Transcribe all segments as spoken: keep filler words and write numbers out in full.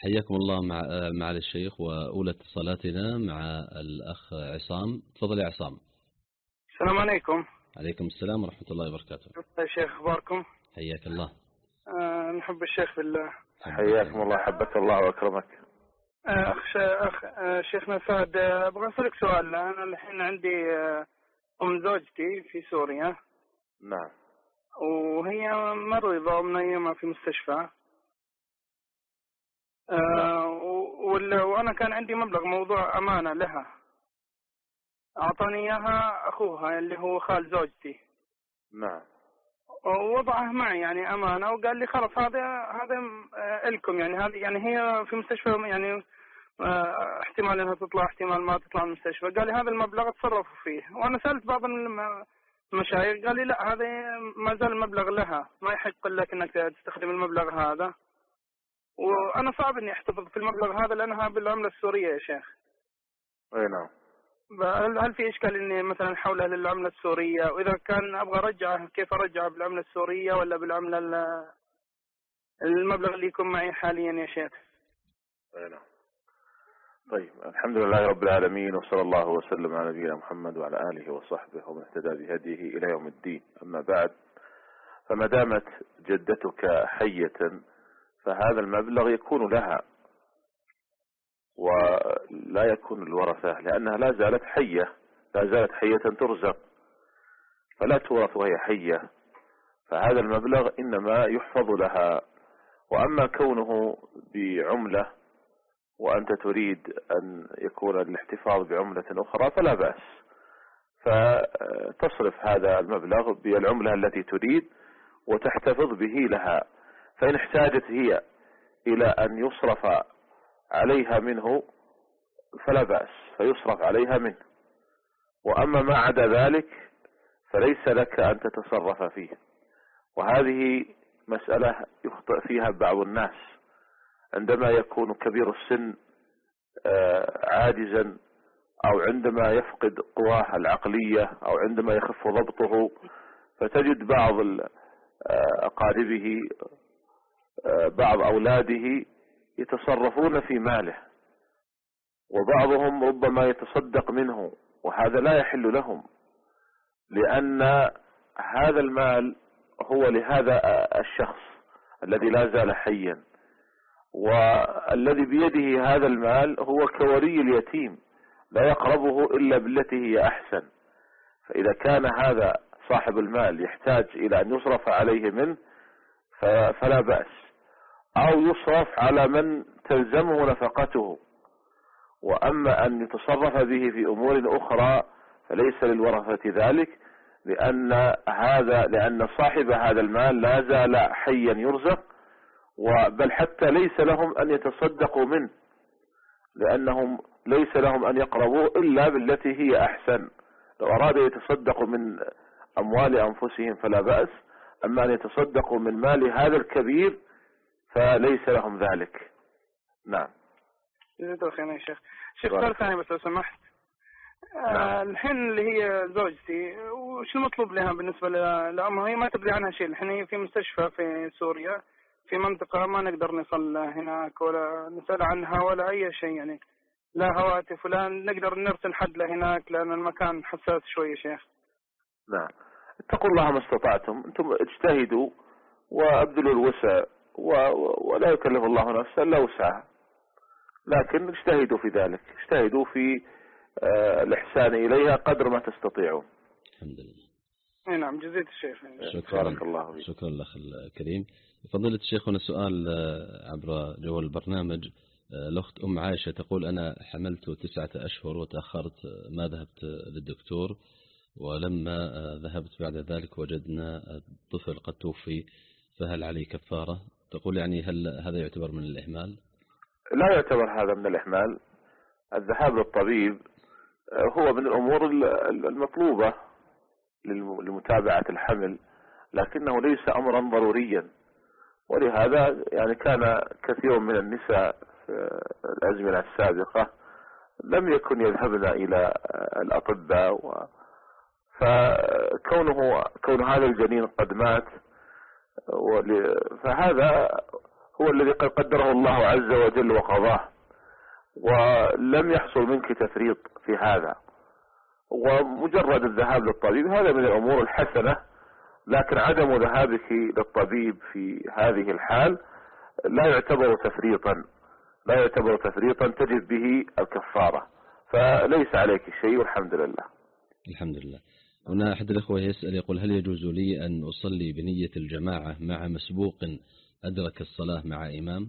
حياكم الله مع معالي الشيخ، وأولى اتصالاتنا مع الأخ عصام. تفضل يا عصام. السلام عليكم. عليكم السلام ورحمة الله وبركاته. يا شيخ أخباركم؟ حياك الله. آه نحب الشيخ بالله. حياكم الله، حبك الله وأكرمك. آه أخ, أخ آه شيخنا فهد، آه أبغى أسألك سؤال. أنا الحين عندي آه أم زوجتي في سوريا. نعم. وهي مريضة ومنيمة في مستشفى. آه وأنا كان عندي مبلغ موضوع أمانة لها، أعطاني إياها أخوها اللي هو خال زوجتي. نعم. ووضعه معي يعني أمانة، وقال لي خلاص هذا هذا لكم، يعني هذه يعني هي في مستشفى، يعني احتمال انها تطلع احتمال ما تطلع من المستشفى. قال لي هذا المبلغ تصرفوا فيه. وانا سألت بعض المشايخ قال لي لا، هذا ما زال المبلغ لها، ما يحق لك انك تستخدم المبلغ هذا. وانا صعب اني احتفظ في المبلغ هذا لانها بالعملة السورية يا شيخ. اي نعم. هل في اشكال اني مثلا احولها للعملة السورية؟ واذا كان ابغى ارجعه كيف ارجعه، بالعملة السورية ولا بالعملة المبلغ اللي يكون معي حاليا يا شيخ؟ اي نعم. طيب، الحمد لله رب العالمين، وصلى الله وسلم على نبينا محمد وعلى آله وصحبه ومن اهتدى بهديه إلى يوم الدين. أما بعد، فما دامت جدتك حية فهذا المبلغ يكون لها ولا يكون الورثة، لأنها لا زالت حية، لا زالت حية ترزق، فلا تورث وهي حية. فهذا المبلغ إنما يحفظ لها. وأما كونه بعملة وأنت تريد أن يكون الاحتفاظ بعملة أخرى فلا بأس، فتصرف هذا المبلغ بالعملة التي تريد وتحتفظ به لها. فإن احتاجت هي إلى أن يصرف عليها منه فلا بأس، فيصرف عليها منه. وأما ما عدا ذلك فليس لك أن تتصرف فيه. وهذه مسألة يخطئ فيها بعض الناس عندما يكون كبير السن عاجزا، أو عندما يفقد قواه العقلية، أو عندما يخف ضبطه، فتجد بعض أقاربه بعض أولاده يتصرفون في ماله، وبعضهم ربما يتصدق منه، وهذا لا يحل لهم، لأن هذا المال هو لهذا الشخص الذي لا زال حيا، والذي بيده هذا المال هو كولي اليتيم، لا يقربه إلا بالتي هي أحسن. فإذا كان هذا صاحب المال يحتاج إلى أن يصرف عليه منه فلا بأس، أو يصرف على من تلزمه نفقته. وأما أن يتصرف به في أمور أخرى فليس للورثة ذلك، لأن هذا لأن صاحب هذا المال لا زال حيا يرزق، بل حتى ليس لهم أن يتصدقوا منه، لأنهم ليس لهم أن يقربوا إلا بالتي هي أحسن. لو أراد يتصدقوا من أموال أنفسهم فلا بأس، أما أن يتصدقوا من مال هذا الكبير فليس لهم ذلك. نعم. جزاك الله خير يا شيخ. شيخ سؤال ثاني بس لو سمحت. نعم. آه الحين اللي هي زوجتي، وش المطلوب لها بالنسبة لأمها؟ هي ما تدري عنها شيء. الحين هي في مستشفى في سوريا في منطقة ما نقدر نصل هناك ولا نسأل عنها ولا أي شيء، يعني لا هواتف ولا نقدر نرسل حد لهناك لأن المكان حساس شوي يا شيخ. نعم. اتقوا الله ما استطعتم، انتم اجتهدوا وابذلوا الوسع، ولا يكلف الله نفسا الا وسعها، لكن اجتهدوا في ذلك، اجتهدوا في آه الإحسان إليها قدر ما تستطيعون. الحمد لله. اي نعم. جزيت الشيخ. شكرا. بارك الله فيك. شكرا لك الكريم. فضيلة الشيخ، هنا سؤال عبر جوال البرنامج. الأخت أم عائشة تقول: أنا حملت تسعة أشهر وتأخرت ما ذهبت للدكتور، ولما ذهبت بعد ذلك وجدنا الطفل قد توفي، فهل علي كفارة؟ تقول يعني هل هذا يعتبر من الإهمال؟ لا يعتبر هذا من الإهمال. الذهاب للطبيب هو من الأمور المطلوبة لمتابعة الحمل، لكنه ليس أمرا ضروريا. ولهذا يعني كان كثير من النساء في الأزمنة السابقة لم يكن يذهبن إلى الأطباء، فكونه كون هذا الجنين قد مات، فهذا هو الذي قد قدره الله عز وجل وقضاه، ولم يحصل منك تفريط في هذا. ومجرد الذهاب للطبيب هذا من الأمور الحسنة، لكن عدم ذهابك للطبيب في هذه الحال لا يعتبر تفريطا، لا يعتبر تفريطا تجب به الكفارة، فليس عليك شيء والحمد لله. الحمد لله. هنا أحد الأخوة يسأل يقول: هل يجوز لي أن أصلي بنية الجماعة مع مسبوق أدرك الصلاة مع إمام؟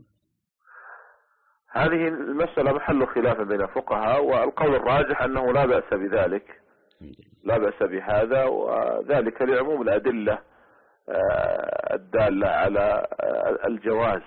هذه المسألة محل خلاف بين الفقهاء، والقول الراجح أنه لا بأس بذلك، لا بأس بهذا، وذلك لعموم الأدلة الدالة على الجواز.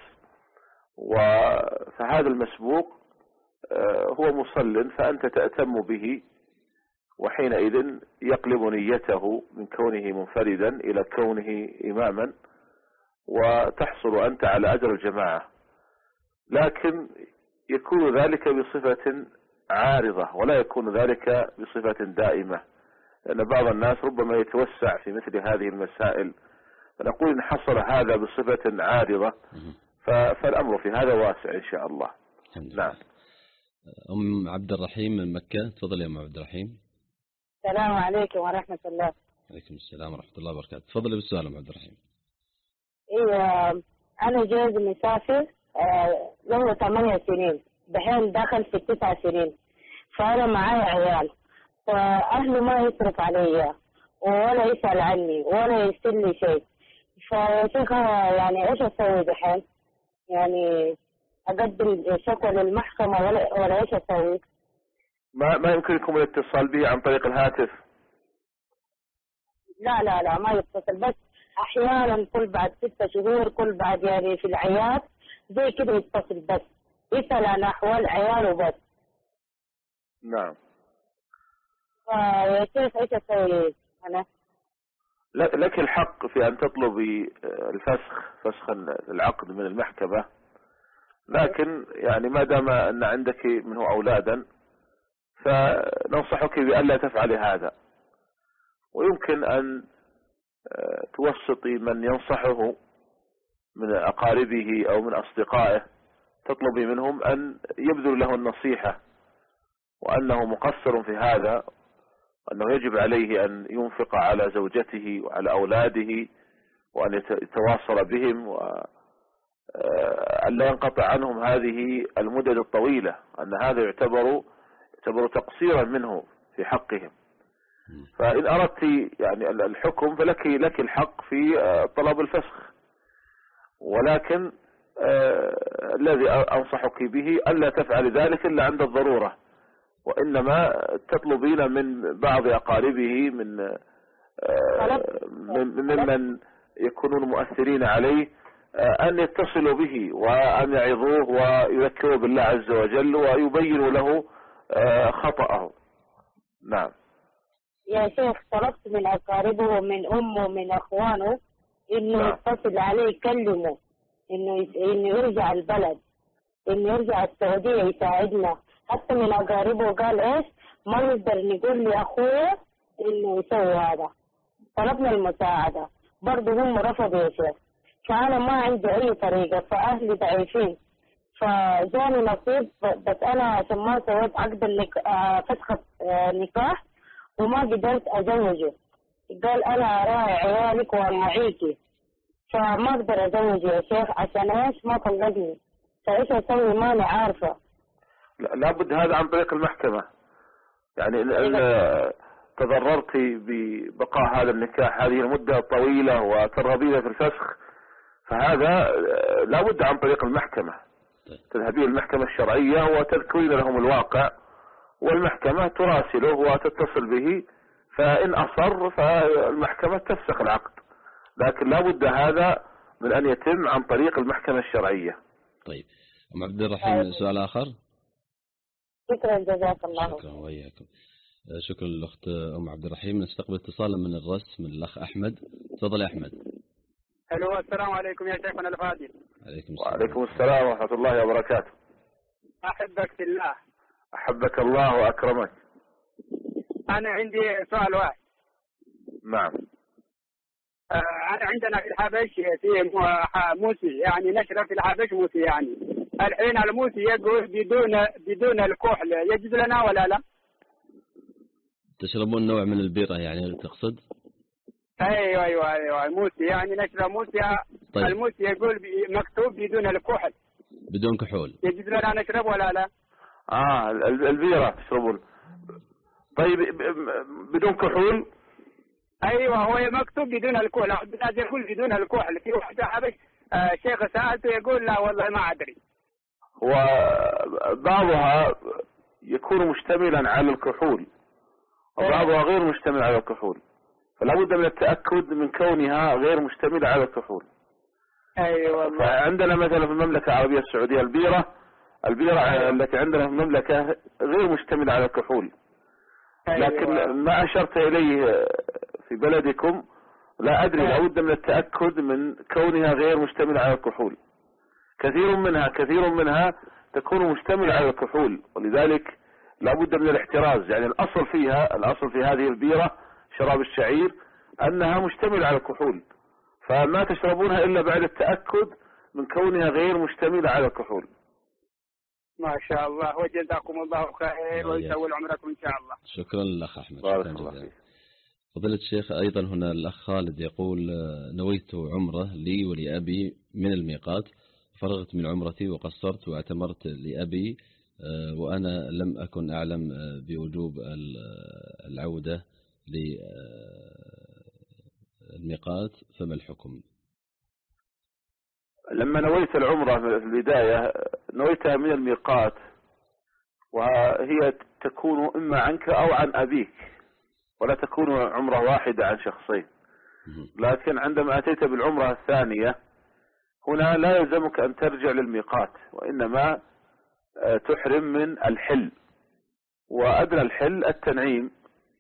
فهذا المسبوق هو مصل فأنت تأتم به، وحينئذ يقلب نيته من كونه منفردا إلى كونه إماما، وتحصل أنت على أجر الجماعة. لكن يكون ذلك بصفة عارضة، ولا يكون ذلك بصفة دائمة، لأن بعض الناس ربما يتوسع في مثل هذه المسائل، فنقول إن حصل هذا بصفة عارضة فالأمر في هذا واسع إن شاء الله. نعم. أم عبد الرحيم من مكة، تفضل يا أم عبد الرحيم. السلام عليكم ورحمة الله. عليكم السلام ورحمة الله وبركاته. تفضل بالسؤال أم عبد الرحيم. إيه، أنا جوزي مسافر له ثمانية سنين، دحين داخل في تسع سنين، فأنا معايا عيال، فأهله ما يصرف علي ولا يسأل عني ولا يرسل لي شيء. فيا شيخ يعني إيش أسوي دحين؟ يعني أقدم شكوى للمحكمة ولا ولا إيش أسوي؟ ما ما يمكنكم الاتصال به عن طريق الهاتف؟ لا لا لا ما يتصل، بس أحيانا كل بعد ستة شهور، كل بعد يعني في العياد زي كده يتصل، بس يسأل عن أحوال عياله بس. نعم. فيا شيخ إيش أسوي أنا؟ لك الحق في أن تطلبي الفسخ، فسخ العقد من المحكمة، لكن يعني ما دام أن عندك منه أولادا فننصحك بألا تفعلي هذا، ويمكن أن توسطي من ينصحه من أقاربه أو من أصدقائه، تطلبي منهم أن يبذلوا له النصيحة، وأنه مقصر في هذا، أنه يجب عليه أن ينفق على زوجته وعلى أولاده، وأن يتواصل بهم، وأن لا ينقطع عنهم هذه المدد الطويلة، أن هذا يعتبر يعتبر تقصيرا منه في حقهم. فإن أردت يعني الحكم فلك لك الحق في طلب الفسخ، ولكن الذي أنصحك به ألا تفعل ذلك إلا عند الضرورة، وإنما تطلبين من بعض أقاربه من ممن يكونون مؤثرين عليه أن يتصلوا به وأن يعظوه ويذكروا بالله عز وجل ويبينوا له خطأه. نعم. يا شيخ طلبت من أقاربه ومن أمه ومن أخوانه إنه نعم. يتصل عليه يكلمه إنه إنه يرجع البلد، إنه يرجع السعودية يساعدنا. حتى من أقاربه قال إيش ما نقدر نقول لأخوه إنه يسوي هذا. طلبنا المساعدة برضه هم رفضوا يا شيخ، فأنا ما عندي أي طريقة، فأهلي ضعيفين، فجاني نصيب، بس أنا عشان ما سويت عقد فسخ نكاح وما قدرت أزوجه. قال أنا أراعي عيالك وأراعيكي، فما أقدر أزوجه يا شيخ. عشان إيش ما طلقني؟ فإيش أسوي؟ ماني عارفة. لابد هذا عن طريق المحكمة، يعني إن تضررت ببقاء هذا النكاح هذه المدة الطويلة وترغبين في الفسخ، فهذا لابد عن طريق المحكمة. تذهبين المحكمة الشرعية وتذكرين لهم الواقع، والمحكمة تراسله وتتصل به، فإن أصر فالمحكمة تفسخ العقد، لكن لابد هذا من أن يتم عن طريق المحكمة الشرعية. طيب أم عبد الرحيم سؤال آخر؟ شكرا جزاك الله. شكرا وإياكم. شكرا للأخت أم عبد الرحيم. نستقبل اتصالا من الرس من الأخ أحمد. تفضل يا أحمد. الو السلام عليكم يا شيخنا الفاضل. عليكم السلام. وعليكم السلام ورحمة الله وبركاته. أحبك في الله. أحبك الله وأكرمك. أنا عندي سؤال واحد. نعم. أنا عندنا في الحبش في موسي، يعني نشرب في الحبش موسي، يعني الحين الموسي يقول بدون بدون الكحل، يجوز لنا ولا لا؟ تشربون نوع من البيرة يعني تقصد؟ ايوه ايوه ايوه موسي، يعني نشرب موسي. طيب. الموسي يقول مكتوب بدون الكحل. بدون كحول. يجوز لنا نشرب ولا لا؟ اه البيرة تشربون. طيب بدون كحول؟ ايوه هو مكتوب بدون الكحل، بدأت يقول بدون الكحل. في واحد حبش آه شيخ سألته يقول لا والله ما ادري. وبعضها يكون مشتملا على الكحول وبعضها غير مشتمل على الكحول، فلا بد من التأكد من كونها غير مشتملة على الكحول. ايوه. فعندنا مثلا في المملكة العربية السعودية البيرة البيرة أيوة. التي عندنا في المملكة غير مشتملة على الكحول. أيوة. لكن ما أشرت إليه في بلدكم لا أدري، لا بد من التأكد من كونها غير مشتملة على الكحول. كثير منها كثير منها تكون مشتملة على الكحول، ولذلك لا بد من الاحتراز. يعني الأصل فيها الأصل في هذه البيرة شراب الشعير أنها مشتملة على الكحول، فما تشربونها إلا بعد التأكد من كونها غير مشتملة على الكحول. ما شاء الله، وجزاكم الله خير ويسول عمركم إن شاء الله. شكرا للأخ أحمد. بارك الله فيك. فضيلة الشيخ، أيضا هنا الأخ خالد يقول نويت عمرة لي ولأبي من الميقات، فرغت من عمرتي وقصرت واعتمرت لأبي وأنا لم أكن أعلم بوجوب العودة للميقات، فما الحكم؟ لما نويت العمرة في البداية نويتها من الميقات، وهي تكون إما عنك أو عن أبيك، ولا تكون عمرة واحدة عن شخصين. لكن عندما أتيت بالعمرة الثانية هنا لا يلزمك أن ترجع للميقات، وإنما تحرم من الحل، وأدنى الحل التنعيم.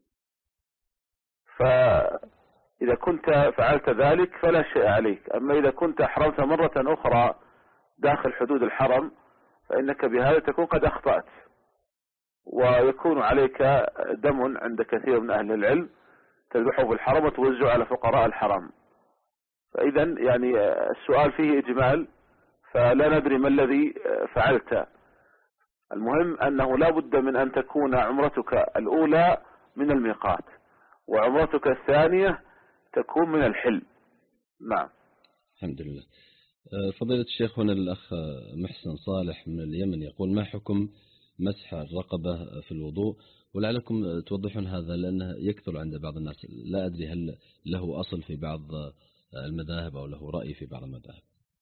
فإذا كنت فعلت ذلك فلا شيء عليك. أما إذا كنت أحرمت مرة أخرى داخل حدود الحرم فإنك بهذا تكون قد أخطأت، ويكون عليك دم عند كثير من أهل العلم تذبحه في الحرم وتوزعه على فقراء الحرم. فإذا يعني السؤال فيه إجمال، فلا ندري ما الذي فعلت. المهم أنه لا بد من أن تكون عمرتك الأولى من الميقات، وعمرتك الثانية تكون من الحل. نعم. الحمد لله. فضيلة الشيخ، هنا الأخ محسن صالح من اليمن يقول ما حكم مسح الرقبة في الوضوء؟ ولعلكم توضحون هذا لأنه يكثر عند بعض الناس، لا أدري هل له أصل في بعض المذاهب أو له رأي في بعض المذاهب.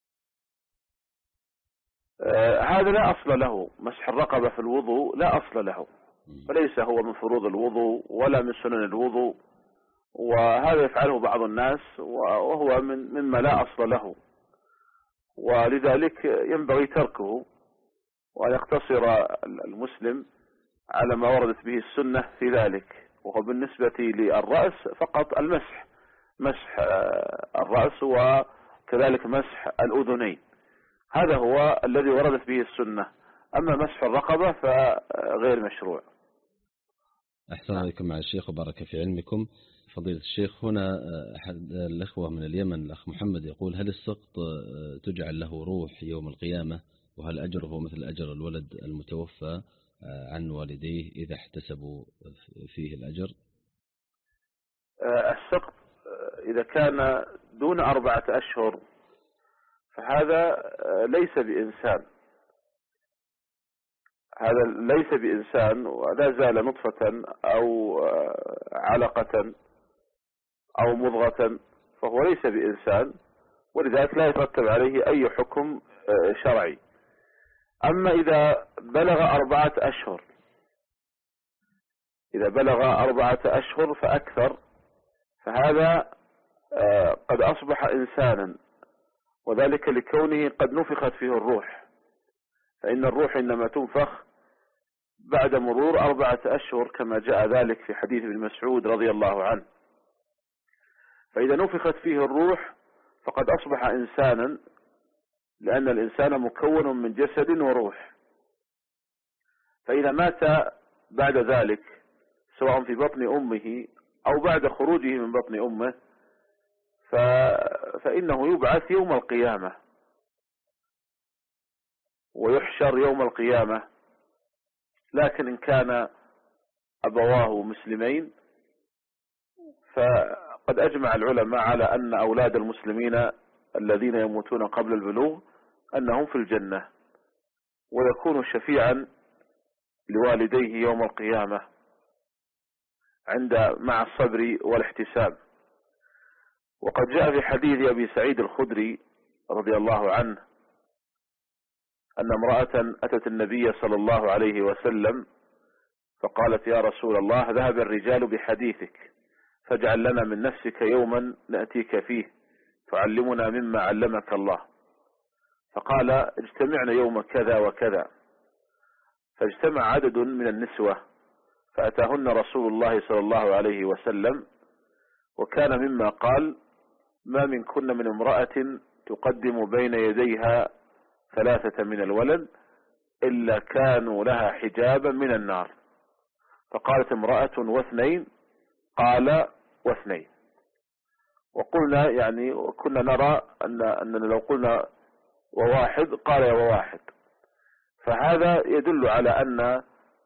آه هذا لا أصل له. مسح الرقبة في الوضوء لا أصل له، وليس هو من فروض الوضوء ولا من سنن الوضوء، وهذا يفعله بعض الناس وهو من مما لا أصل له، ولذلك ينبغي تركه وأن يقتصر المسلم على ما وردت به السنة في ذلك. وهو بالنسبة للرأس فقط المسح، مسح الرأس وكذلك مسح الأذنين، هذا هو الذي وردت به السنة. أما مسح الرقبة فغير مشروع. أحسن عليكم مع الشيخ وبارك في علمكم. فضيلة الشيخ، هنا أحد الأخوة من اليمن الأخ محمد يقول هل السقط تجعل له روح يوم القيامة؟ وهل أجره مثل أجر الولد المتوفى عن والديه إذا احتسبوا فيه الأجر؟ السقط إذا كان دون أربعة أشهر فهذا ليس بإنسان، هذا ليس بإنسان ولا زال نطفة أو علقة أو مضغة، فهو ليس بإنسان، ولذلك لا يترتب عليه أي حكم شرعي. أما إذا بلغ أربعة أشهر، إذا بلغ أربعة أشهر فأكثر، فهذا قد أصبح إنسانا، وذلك لكونه قد نفخت فيه الروح، فإن الروح إنما تنفخ بعد مرور أربعة أشهر كما جاء ذلك في حديث ابن مسعود رضي الله عنه. فإذا نفخت فيه الروح فقد أصبح إنسانا، لأن الإنسان مكون من جسد وروح. فإذا مات بعد ذلك سواء في بطن أمه أو بعد خروجه من بطن أمه فإنه يبعث يوم القيامة ويحشر يوم القيامة. لكن إن كان أبواه مسلمين فقد أجمع العلماء على أن أولاد المسلمين الذين يموتون قبل البلوغ أنهم في الجنة، ويكون شفيعا لوالديه يوم القيامة عند مع الصبر والاحتساب. وقد جاء في حديث أبي سعيد الخدري رضي الله عنه أن امرأة أتت النبي صلى الله عليه وسلم فقالت: يا رسول الله، ذهب الرجال بحديثك، فاجعل لنا من نفسك يوما نأتيك فيه تعلمنا مما علمك الله. فقال: اجتمعنا يوم كذا وكذا. فاجتمع عدد من النسوة فأتاهن رسول الله صلى الله عليه وسلم، وكان مما قال: ما منكن من امرأة تقدم بين يديها ثلاثة من الولد إلا كانوا لها حجابا من النار. فقالت امرأة: واثنين؟ قال: واثنين. وقلنا يعني كنا نرى أن أننا لو قلنا وواحد قال يا وواحد. فهذا يدل على أن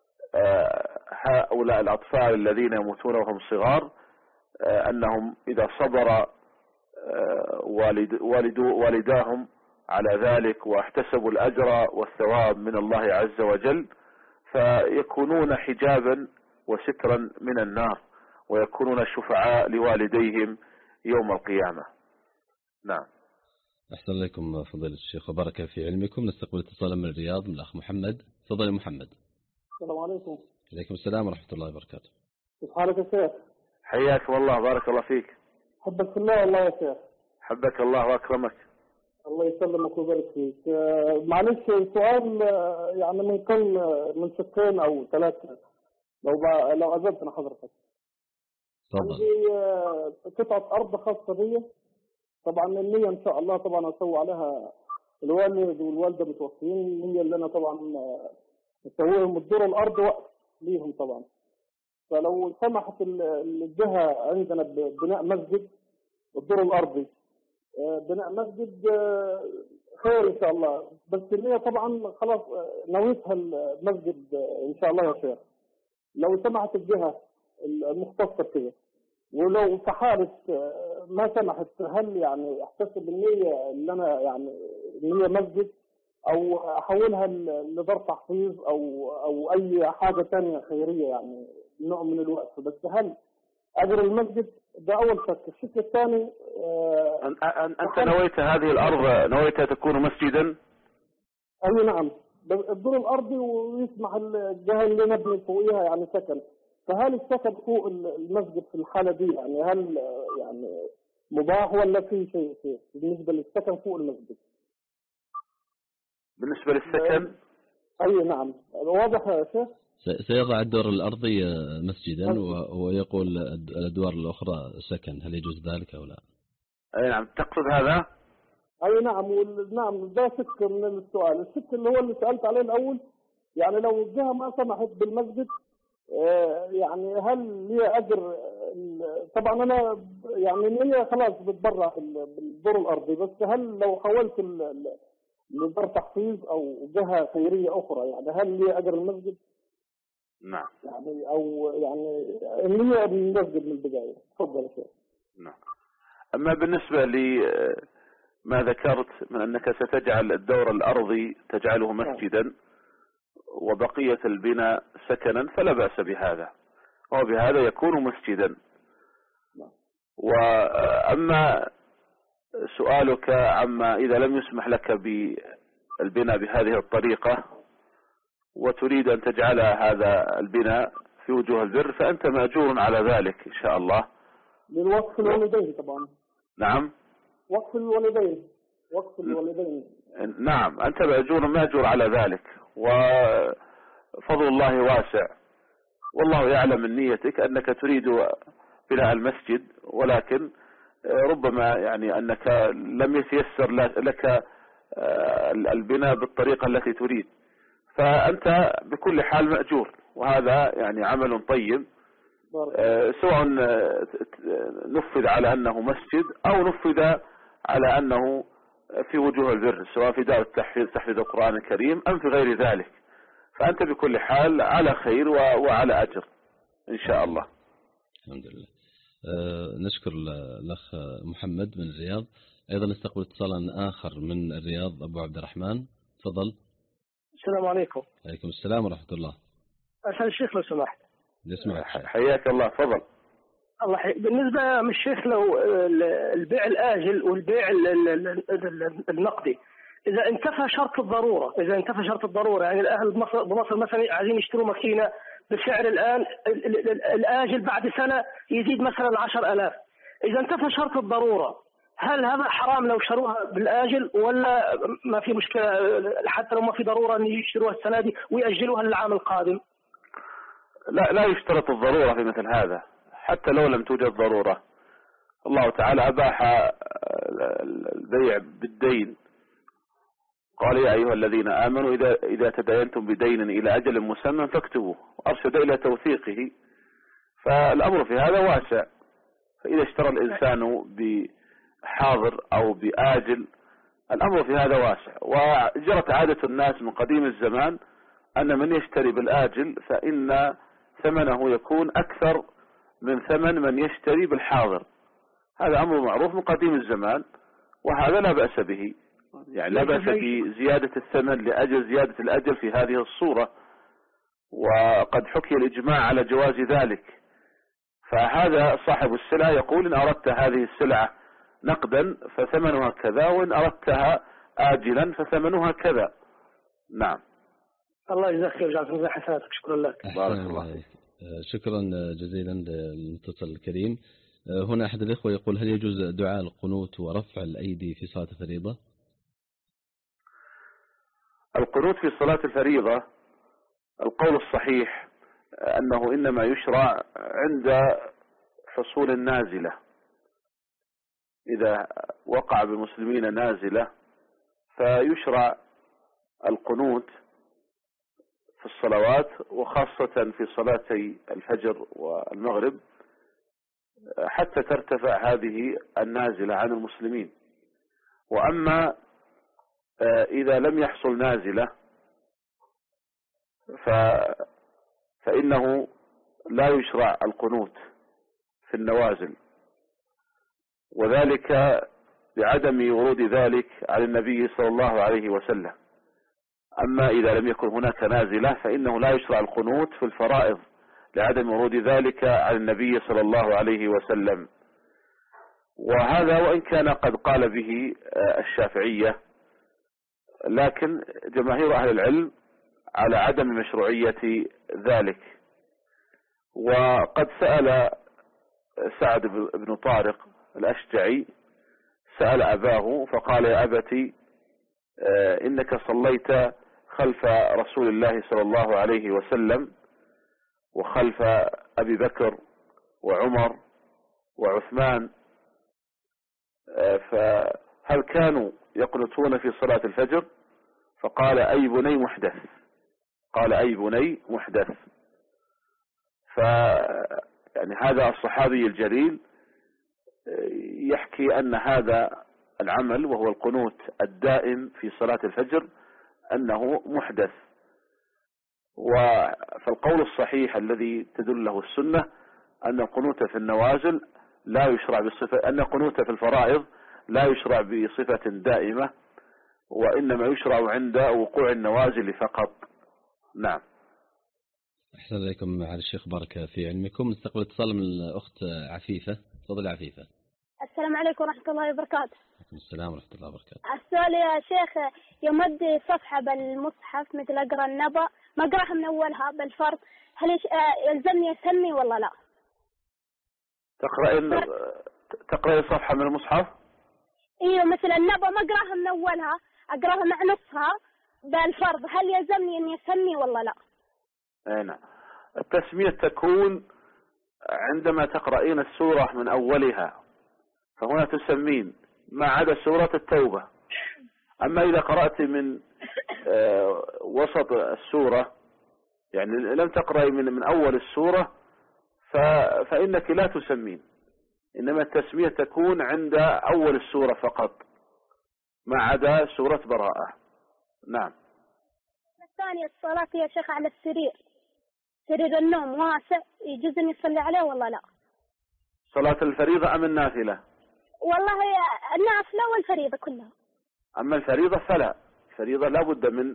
هؤلاء الأطفال الذين يموتون وهم صغار أنهم إذا صبر والد والداهم على ذلك واحتسبوا الأجر والثواب من الله عز وجل فيكونون حجابا وسترا من النار، ويكونون شفعاء لوالديهم يوم القيامة. نعم. أحسن لكم فضيلة الشيخ وبارك في علمكم. نستقبل اتصالا من الرياض من الأخ محمد. تفضل يا محمد. السلام عليكم. عليكم السلام ورحمة الله وبركاته. كيف حالك يا شيخ؟ حياك والله، بارك الله فيك. حبك الله والله يا شيخ. حبك الله وأكرمك. الله يسلمك ويبارك فيك. معلش سؤال يعني من كل من شقين أو ثلاثة لو ب... لو أجبتنا حضرتك. تفضل. عندي قطعة أرض خاصة بي، طبعا النية إن شاء الله طبعا أسوي عليها الوالد والوالدة متوفيين، النية اللي أنا طبعا أسويهم الدور الأرض وقت ليهم طبعا. فلو سمحت الجهة عندنا ببناء مسجد الدور الأرضي، بناء مسجد خير إن شاء الله، بس النية طبعا خلاص نويتها المسجد إن شاء الله يا شيخ. لو سمحت الجهة المختصة كده، ولو في حالة ما سمحت هل يعني احتسب النية اللي أنا يعني النية مسجد أو أحولها لدار تحفيظ أو أو أي حاجة ثانية خيرية يعني نوع من الوقت، بس هل أجر المسجد؟ ده أول شك. الشك الثاني آه أنت نويت هذه الأرض نويتها تكون مسجدا؟ أي نعم، الدور الأرضي ويسمح الجهة اللي نبني فوقيها يعني سكن، فهل السكن فوق المسجد في الحالة دي يعني هل يعني مباح ولا في شيء فيه بالنسبة للسكن فوق المسجد؟ بالنسبة للسكن؟ أي نعم، واضح يا شيخ؟ سيضع الدور الأرضي مسجدا ويقول الأدوار الأخرى سكن، هل يجوز ذلك أو لا؟ أي نعم، تقصد هذا؟ أي نعم. نعم ده شك من السؤال. الشك اللي هو اللي سألت عليه الأول، يعني لو الجهة ما سمحت بالمسجد يعني هل لي أجر؟ طبعا أنا يعني نية خلاص بتبرع بالدور الأرضي، بس هل لو حولت لدار تحفيظ أو جهة خيرية أخرى يعني هل لي أجر المسجد؟ نعم. يعني أو يعني النية بالمسجد من البداية. تفضل يا شيخ. نعم. أما بالنسبة لما ذكرت من أنك ستجعل الدور الأرضي تجعله مسجدا وبقية البناء سكنا فلا بأس بهذا، وبهذا يكون مسجدا. وأما سؤالك عما إذا لم يسمح لك بالبناء بهذه الطريقة وتريد أن تجعل هذا البناء في وجوه البر فأنت مأجور على ذلك إن شاء الله. للوقف الوالدين طبعا. نعم. وقف الوالدين. وقف الوالدين. نعم، أنت مأجور مأجور على ذلك، وفضل الله واسع، والله يعلم من نيتك أنك تريد بناء المسجد، ولكن ربما يعني أنك لم يتيسر لك البناء بالطريقة التي تريد، فأنت بكل حال مأجور، وهذا يعني عمل طيب سواء نفذ على أنه مسجد أو نفذ على أنه في وجوه البر، سواء في دار التحفيظ تحفيظ القرآن الكريم أم في غير ذلك، فأنت بكل حال على خير وعلى أجر إن شاء الله. الحمد لله. أه نشكر الأخ محمد من الرياض. أيضا نستقبل اتصالا آخر من الرياض، أبو عبد الرحمن، تفضل. السلام عليكم. عليكم السلام ورحمة الله. أسأل الشيخ لو سمحت. نسمعك. حياك الله، تفضل. الله حي... بالنسبة من الشيخ لو البيع الآجل والبيع النقدي، إذا انتفى شرط الضرورة، إذا انتفى شرط الضرورة، يعني الأهل بمصر, بمصر مثلا عايزين يشتروا ماكينة بسعر الآن الآجل بعد سنة يزيد مثلا عشر ألاف، إذا انتفى شرط الضرورة هل هذا حرام لو شروها بالآجل ولا ما في مشكلة حتى لو ما في ضرورة أن يشتروها السنة دي ويأجلوها للعام القادم؟ لا لا يشترط الضرورة في مثل هذا، حتى لو لم توجد ضرورة. الله تعالى أباح البيع بالدين، قال يا أيها الذين آمنوا إذا إذا تداينتم بدين إلى أجل مسمى فاكتبوه، وأرشد إلى توثيقه، فالأمر في هذا واسع. فإذا اشترى الإنسان بحاضر أو بآجل الأمر في هذا واسع. وجرت عادة الناس من قديم الزمان أن من يشتري بالآجل فإن ثمنه يكون أكثر من ثمن من يشتري بالحاضر، هذا أمر معروف من قديم الزمان، وهذا لا بأس به، يعني لا بأس بزيادة الثمن لأجل زيادة الأجل في هذه الصورة، وقد حكي الإجماع على جواز ذلك. فهذا صاحب السلعة يقول إن أردت هذه السلعة نقدا فثمنها كذا، وإن أردتها آجلا فثمنها كذا. نعم. الله يجزاك خير ويجعل في ميزان حسناتك. شكرا لك. بارك الله. شكرا جزيلا للمتصل الكريم. هنا أحد الإخوة يقول هل يجوز دعاء القنوت ورفع الأيدي في صلاة الفريضة؟ القنوت في صلاة الفريضة القول الصحيح أنه إنما يشرع عند حصول النازلة، إذا وقع بالمسلمين نازلة فيشرع القنوت في الصلوات، وخاصة في صلاتي الفجر والمغرب، حتى ترتفع هذه النازلة عن المسلمين. وأما إذا لم يحصل نازلة ف فإنه لا يشرع القنوت في النوازل، وذلك بعدم ورود ذلك عن النبي صلى الله عليه وسلم. أما إذا لم يكن هناك نازلة فإنه لا يشرع القنوت في الفرائض لعدم ورود ذلك عن النبي صلى الله عليه وسلم. وهذا وإن كان قد قال به الشافعية، لكن جماهير أهل العلم على عدم مشروعية ذلك. وقد سأل سعد بن طارق الأشجعي سأل أباه فقال يا أبتي إنك صليت خلف رسول الله صلى الله عليه وسلم وخلف أبي بكر وعمر وعثمان، فهل كانوا يقنطون في صلاة الفجر؟ فقال أي بني محدث، قال أي بني محدث. ف يعني هذا الصحابي الجليل يحكي أن هذا العمل وهو القنوت الدائم في صلاة الفجر أنه محدث. فالقول الصحيح الذي تدله السنة أن القنوت في النوازل لا يشرع بصفة، أن القنوت في الفرائض لا يشرع بصفة دائمة، وإنما يشرع عند وقوع النوازل فقط. نعم. أحسن إليكم معالي الشيخ، بارك في علمكم. نستقبل اتصال من الأخت عفيفة. تفضل عفيفة. السلام عليكم ورحمة الله وبركاته. وعليكم السلام ورحمة الله وبركاته. السؤال يا شيخ، يمد صفحة بالمصحف مثل أقرأ النبأ ما أقرأها من أولها بالفرض، هل يلزمني أسمي ولا لا؟ تقرأين تقرأين صفحة من المصحف؟ إيوه، مثل النبأ ما أقرأها من أولها، أقرأها مع نصها بالفرض، هل يلزمني إني أسمي ولا لا؟ أي نعم. التسمية تكون عندما تقرأين السورة من أولها، فهنا تسمين ما عدا سورة التوبة. أما إذا قرأت من وسط السورة، يعني لم تقرأي من من أول السورة، فإنك لا تسمين، إنما التسمية تكون عند أول السورة فقط ما عدا سورة براءة. نعم. الثانية الصلاة يا شيخ على السرير، سرير النوم واسع، يجوز أن يصلي عليه ولا لا؟ صلاة الفريضة أم النافلة؟ والله النافلة والفريضة كلها. أما الفريضة فلا، الفريضة لا بد من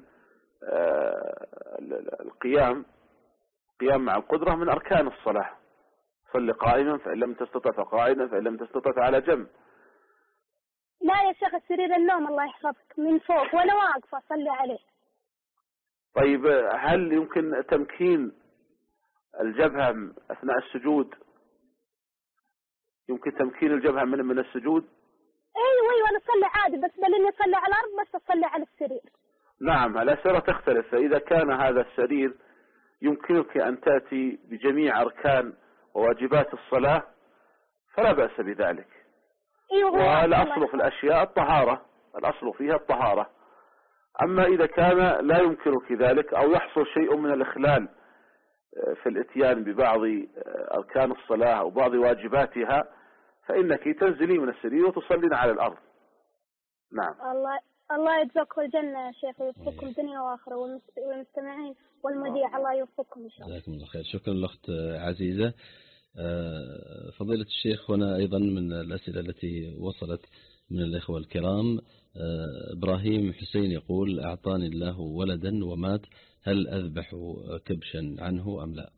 القيام، قيام مع القدرة من أركان الصلاة. صل قائما فإن لم تستطع فقاعدا فإن لم تستطع فعلى جنب. لا يا شيخ سرير النوم الله يحفظك من فوق ولا واقفة صلي عليه. طيب هل يمكن تمكين الجبهة أثناء السجود؟ يمكن تمكين الجبهة من من السجود؟ ايوه ايوه انا اصلي عادي، بس بل اني اصلي على الارض بس اصلي على السرير. نعم الأسئلة تختلف، فإذا كان هذا السرير يمكنك أن تأتي بجميع أركان وواجبات الصلاة فلا بأس بذلك. أيوة والأصل في الأشياء الطهارة، الأصل فيها الطهارة. أما إذا كان لا يمكنك ذلك أو يحصل شيء من الإخلال في الاتيان ببعض أركان الصلاة أو بعض واجباتها فإنك تنزلي من السرير وتصلين على الأرض. نعم. الله الله يجزاكم الجنة يا شيخ ويوفقكم دنيا وآخرة والمستمعين والمذيع الله يوفقكم إن شاء الله. جزاكم الله خير. شكرا لأخت عزيزة. فضيلة الشيخ هنا أيضا من الأسئلة التي وصلت من الإخوة الكرام إبراهيم حسين يقول أعطاني الله ولدا ومات هل أذبح كبشا عنه أم لا؟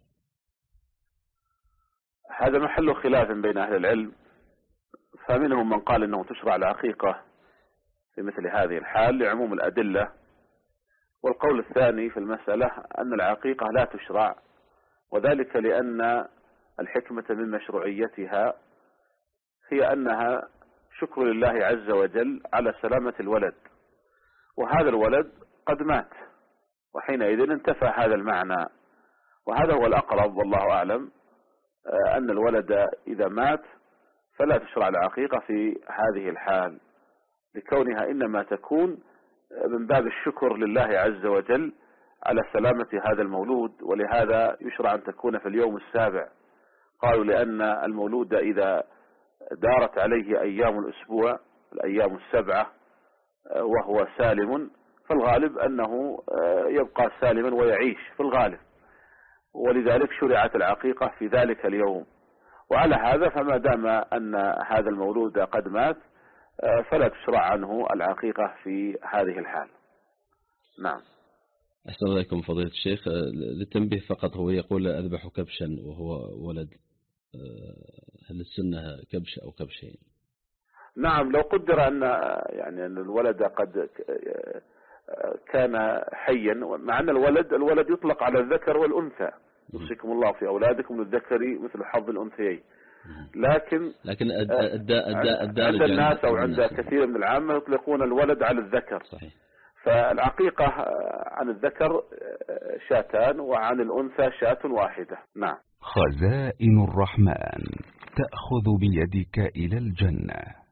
هذا محل خلاف بين أهل العلم، فمنهم من قال أنه تشرع العقيقة في مثل هذه الحال لعموم الأدلة، والقول الثاني في المسألة أن العقيقة لا تشرع، وذلك لأن الحكمة من مشروعيتها هي أنها شكر لله عز وجل على سلامة الولد، وهذا الولد قد مات، وحينئذ انتفى هذا المعنى، وهذا هو الأقرب والله أعلم، أن الولد إذا مات فلا تشرع العقيقة في هذه الحال، لكونها إنما تكون من باب الشكر لله عز وجل على سلامة هذا المولود، ولهذا يشرع أن تكون في اليوم السابع. قالوا لأن المولود إذا دارت عليه أيام الأسبوع الأيام السبعة وهو سالم فالغالب أنه يبقى سالما ويعيش في الغالب، ولذلك شرعت العقيقة في ذلك اليوم. وعلى هذا فما دام أن هذا المولود قد مات فلا تشرع عنه العقيقة في هذه الحال. نعم. أحسن عليكم فضيلة الشيخ. للتنبيه فقط هو يقول أذبح كبشا وهو ولد، هل السنة كبش أو كبشين؟ نعم لو قدر أن يعني أن الولد قد كان حيا، مع أن الولد الولد يطلق على الذكر والأنثى، يوصيكم الله في أولادكم للذكر مثل حظ الأنثيين، لكن لكن الداء عند الناس أو عند كثير من العامة يطلقون الولد على الذكر. صحيح. فالعقيقة عن الذكر شاتان وعن الأنثى شاة واحدة. نعم. خزائن الرحمن تأخذ بيدك إلى الجنة.